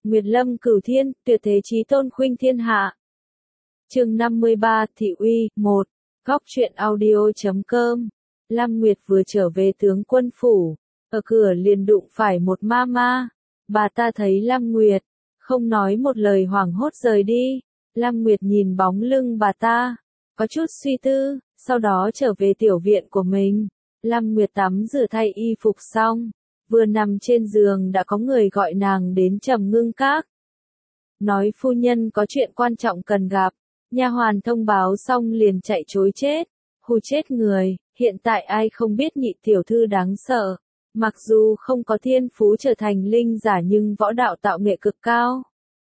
Nguyệt lâm cửu thiên, tuyệt thế chí tôn khuynh thiên hạ. Chương 53, Thị uy, 1. Góc truyện audio.com. Lam Nguyệt vừa trở về tướng quân phủ, ở cửa liền đụng phải một ma. Bà ta thấy Lam Nguyệt, không nói một lời hoảng hốt rời đi. Lam Nguyệt nhìn bóng lưng bà ta, có chút suy tư, sau đó trở về tiểu viện của mình. Lam Nguyệt tắm rửa thay y phục xong, vừa nằm trên giường đã có người gọi nàng đến Trầm Ngưng Các. Nói phu nhân có chuyện quan trọng cần gặp. Nha hoàn thông báo xong liền chạy trối chết. Hù chết người, hiện tại ai không biết nhị tiểu thư đáng sợ. Mặc dù không có thiên phú trở thành linh giả nhưng võ đạo tạo nghệ cực cao.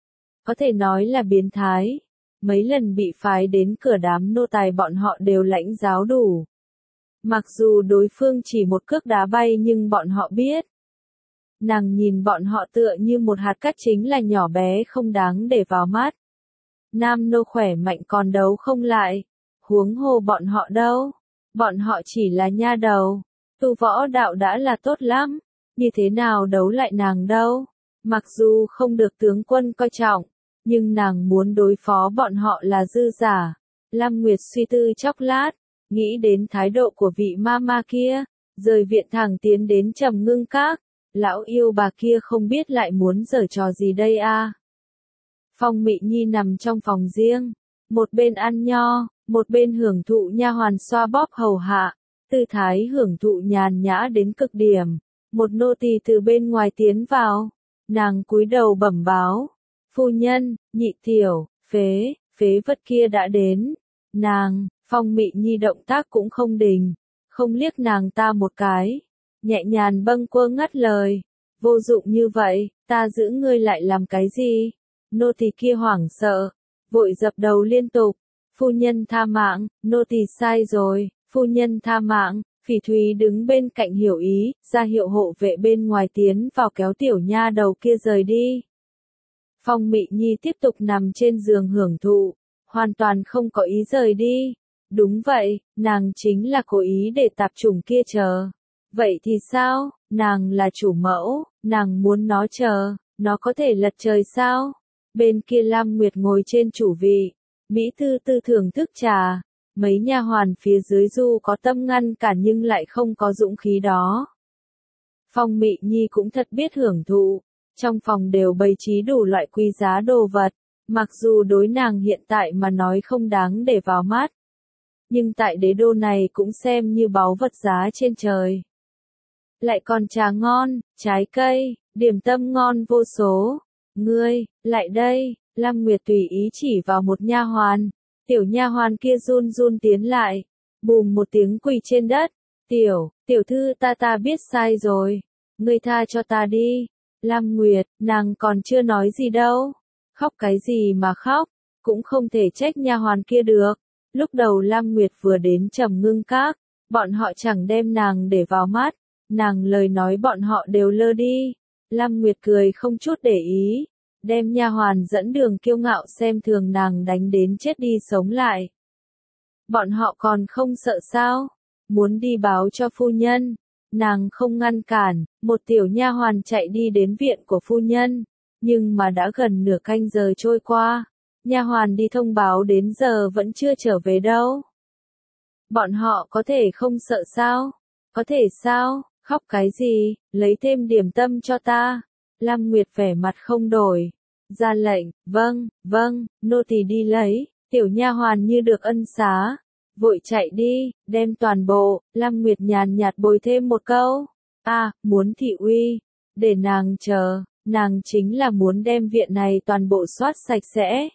Có thể nói là biến thái. Mấy lần bị phái đến cửa đám nô tài bọn họ đều lãnh giáo đủ. Mặc dù đối phương chỉ một cước đá bay nhưng bọn họ biết. Nàng nhìn bọn họ tựa như một hạt cát chính là nhỏ bé không đáng để vào mắt. Nam nô khỏe mạnh còn đấu không lại. Huống hồ bọn họ đâu. Bọn họ chỉ là nha đầu. Tu võ đạo đã là tốt lắm. Như thế nào đấu lại nàng đâu. Mặc dù không được tướng quân coi trọng. Nhưng nàng muốn đối phó bọn họ là dư giả. Lam Nguyệt suy tư chốc lát. Nghĩ đến thái độ của vị ma kia. Rời viện thẳng tiến đến Trầm Ngưng Các. Lão yêu bà kia không biết lại muốn giở trò gì đây a. Phong Mị Nhi nằm trong phòng riêng, một bên ăn nho, một bên hưởng thụ nha hoàn xoa bóp hầu hạ, tư thái hưởng thụ nhàn nhã đến cực điểm. Một nô tỳ từ bên ngoài tiến vào, nàng cúi đầu bẩm báo, phu nhân, nhị tiểu, phế vật kia đã đến. Nàng, Phong Mị Nhi động tác cũng không đình, không liếc nàng ta một cái, nhẹ nhàng bâng quơ ngắt lời, vô dụng như vậy, ta giữ ngươi lại làm cái gì? Nô tỳ kia hoảng sợ, vội dập đầu liên tục, phu nhân tha mạng, nô tỳ sai rồi, phu nhân tha mạng. Phỉ Thúy đứng bên cạnh hiểu ý, ra hiệu hộ vệ bên ngoài tiến vào kéo tiểu nha đầu kia rời đi. Phong Mị Nhi tiếp tục nằm trên giường hưởng thụ, hoàn toàn không có ý rời đi. Đúng vậy, nàng chính là cố ý để tạp chủng kia chờ. Vậy thì sao, nàng là chủ mẫu, nàng muốn nó chờ, nó có thể lật trời sao? Bên kia Lam Nguyệt ngồi trên chủ vị, Mỹ tư tư thưởng thức trà, mấy nha hoàn phía dưới dù có tâm ngăn cản nhưng lại không có dũng khí đó. Phong Mị Nhi cũng thật biết hưởng thụ, trong phòng đều bày trí đủ loại quý giá đồ vật, mặc dù đối nàng hiện tại mà nói không đáng để vào mắt. Nhưng tại đế đô này cũng xem như báu vật giá trên trời. Lại còn trà ngon, trái cây, điểm tâm ngon vô số. Ngươi, lại đây, Lam Nguyệt tùy ý chỉ vào một nha hoàn. Tiểu nha hoàn kia run run tiến lại, bùm một tiếng quỳ trên đất. Tiểu thư ta biết sai rồi. Ngươi tha cho ta đi. Lam Nguyệt, nàng còn chưa nói gì đâu. Khóc cái gì mà khóc, cũng không thể trách nha hoàn kia được. Lúc đầu Lam Nguyệt vừa đến Trầm Ngưng Các, bọn họ chẳng đem nàng để vào mắt. Nàng lời nói bọn họ đều lơ đi. Lam Nguyệt cười không chút để ý, đem nha hoàn dẫn đường kiêu ngạo xem thường nàng đánh đến chết đi sống lại. Bọn họ còn không sợ sao? Muốn đi báo cho phu nhân. Nàng không ngăn cản, một tiểu nha hoàn chạy đi đến viện của phu nhân. Nhưng mà đã gần nửa canh giờ trôi qua, nha hoàn đi thông báo đến giờ vẫn chưa trở về đâu. Bọn họ có thể không sợ sao? Có thể sao? Khóc cái gì, lấy thêm điểm tâm cho ta. Lam Nguyệt vẻ mặt không đổi. Ra lệnh, vâng, nô tỳ đi lấy. Tiểu nha hoàn như được ân xá, vội chạy đi, đem toàn bộ. Lam Nguyệt nhàn nhạt bồi thêm một câu. Muốn thị uy, để nàng chờ, nàng chính là muốn đem viện này toàn bộ soát sạch sẽ.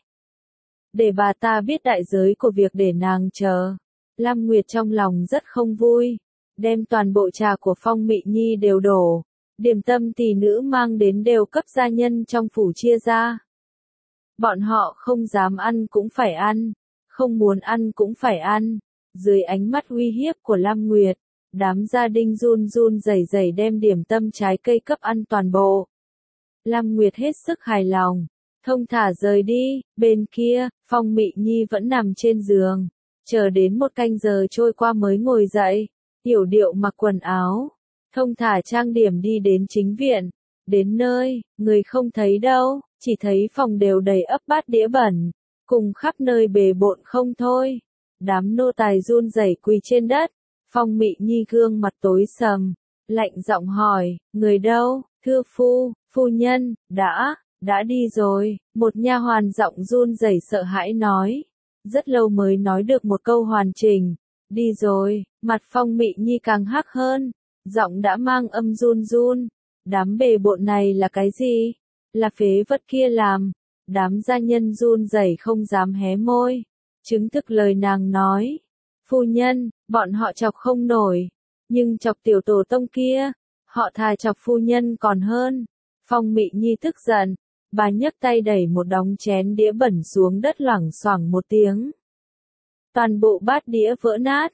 Để bà ta biết đại giới của việc để nàng chờ. Lam Nguyệt trong lòng rất không vui. Đem toàn bộ trà của Phong Mị Nhi đều đổ, điểm tâm tỷ nữ mang đến đều cấp gia nhân trong phủ chia ra. Bọn họ không dám ăn cũng phải ăn, không muốn ăn cũng phải ăn. Dưới ánh mắt uy hiếp của Lam Nguyệt, đám gia đình run run rẩy rẩy đem điểm tâm trái cây cấp ăn toàn bộ. Lam Nguyệt hết sức hài lòng, thông thả rời đi. Bên kia, Phong Mị Nhi vẫn nằm trên giường, chờ đến một canh giờ trôi qua mới ngồi dậy. Yểu điệu mặc quần áo, thông thả trang điểm đi đến chính viện. Đến nơi, người không thấy đâu, chỉ thấy phòng đều đầy ắp bát đĩa bẩn, cùng khắp nơi bề bộn không thôi. Đám nô tài run rẩy quỳ trên đất, Phong Mị Nhi gương mặt tối sầm, lạnh giọng hỏi, người đâu, thưa phu nhân, đã đi rồi, một nha hoàn giọng run rẩy sợ hãi nói. Rất lâu mới nói được một câu hoàn chỉnh, đi rồi, mặt Phong Mị Nhi càng hắc hơn, giọng đã mang âm run run. Đám bề bộn này là cái gì? Là phế vật kia làm. Đám gia nhân run rẩy không dám hé môi, chứng thực lời nàng nói. Phu nhân, bọn họ chọc không nổi, nhưng chọc tiểu tổ tông kia, họ thà chọc phu nhân còn hơn. Phong Mị Nhi tức giận, bà nhấc tay đẩy một đống chén đĩa bẩn xuống đất loảng xoảng một tiếng. Toàn bộ bát đĩa vỡ nát.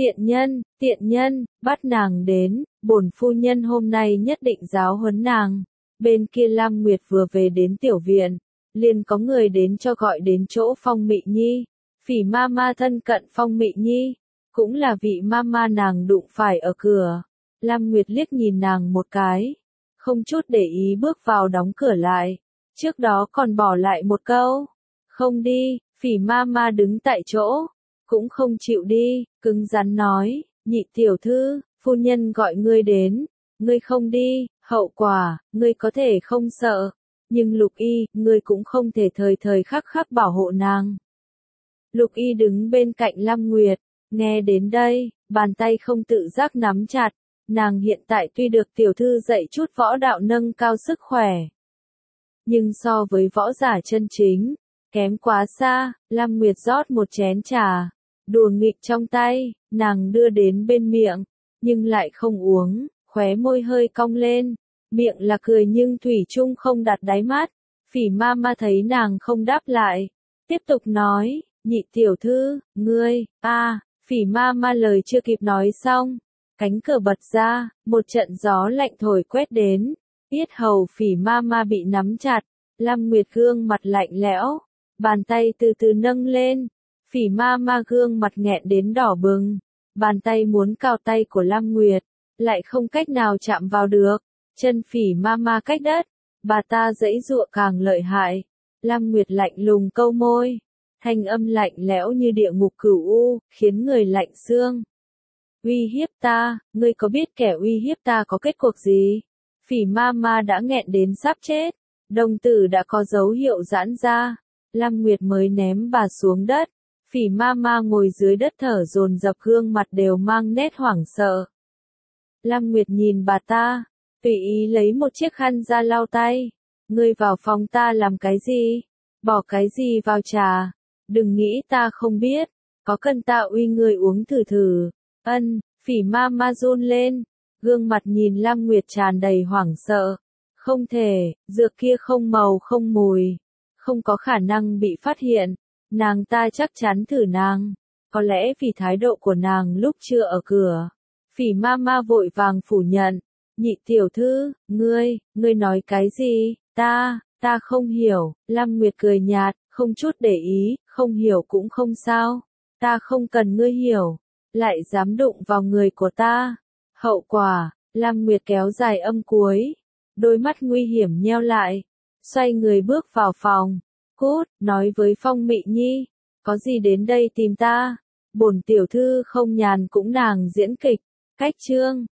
Tiện nhân, bắt nàng đến, bổn phu nhân hôm nay nhất định giáo huấn nàng. Bên kia Lam Nguyệt vừa về đến tiểu viện, liền có người đến cho gọi đến chỗ Phong Mị Nhi. Phỉ ma ma thân cận Phong Mị Nhi, cũng là vị ma ma nàng đụng phải ở cửa. Lam Nguyệt liếc nhìn nàng một cái, không chút để ý bước vào đóng cửa lại. Trước đó còn bỏ lại một câu, không đi, Phỉ ma ma đứng tại chỗ, cũng không chịu đi, cứng rắn nói, nhị tiểu thư, phu nhân gọi ngươi đến, ngươi không đi, hậu quả, ngươi có thể không sợ, nhưng Lục Y, ngươi cũng không thể thời thời khắc khắc bảo hộ nàng. Lục Y đứng bên cạnh Lam Nguyệt, nghe đến đây, bàn tay không tự giác nắm chặt, nàng hiện tại tuy được tiểu thư dạy chút võ đạo nâng cao sức khỏe, nhưng so với võ giả chân chính, kém quá xa. Lam Nguyệt rót một chén trà, đùa nghịch trong tay, nàng đưa đến bên miệng, nhưng lại không uống, khóe môi hơi cong lên, miệng là cười nhưng thủy chung không đặt đáy mắt. Phỉ ma ma thấy nàng không đáp lại, tiếp tục nói, nhị tiểu thư, ngươi, Phỉ ma ma lời chưa kịp nói xong, cánh cửa bật ra, một trận gió lạnh thổi quét đến, yết hầu Phỉ ma ma bị nắm chặt. Lam Nguyệt gương mặt lạnh lẽo, bàn tay từ từ nâng lên, Phỉ ma ma gương mặt nghẹn đến đỏ bừng, bàn tay muốn cào tay của Lam Nguyệt, lại không cách nào chạm vào được, chân Phỉ ma ma cách đất, bà ta giãy giụa càng lợi hại. Lam Nguyệt lạnh lùng câu môi, thanh âm lạnh lẽo như địa ngục cửu u, khiến người lạnh xương. Uy hiếp ta, ngươi có biết kẻ uy hiếp ta có kết cuộc gì? Phỉ ma ma đã nghẹn đến sắp chết, đồng tử đã có dấu hiệu giãn ra. Lam Nguyệt mới ném bà xuống đất. Phỉ ma ma ngồi dưới đất thở dồn dập, gương mặt đều mang nét hoảng sợ. Lam Nguyệt nhìn bà ta, tùy ý lấy một chiếc khăn ra lau tay. Ngươi vào phòng ta làm cái gì? Bỏ cái gì vào trà? Đừng nghĩ ta không biết, có cần ta uy ngươi uống thử thử. Phỉ ma ma run lên, gương mặt nhìn Lam Nguyệt tràn đầy hoảng sợ. Không thể, dược kia không màu không mùi, không có khả năng bị phát hiện. Nàng ta chắc chắn thử nàng, có lẽ vì thái độ của nàng lúc chưa ở cửa. Phỉ ma ma vội vàng phủ nhận, nhị tiểu thư, ngươi nói cái gì, ta không hiểu. Lam Nguyệt cười nhạt, không chút để ý, không hiểu cũng không sao, ta không cần ngươi hiểu, lại dám đụng vào người của ta. Hậu quả, Lam Nguyệt kéo dài âm cuối, đôi mắt nguy hiểm nheo lại, xoay người bước vào phòng. Cút, nói với Phong Mị Nhi, có gì đến đây tìm ta, bổn tiểu thư không nhàn cũng nàng diễn kịch. Cách chương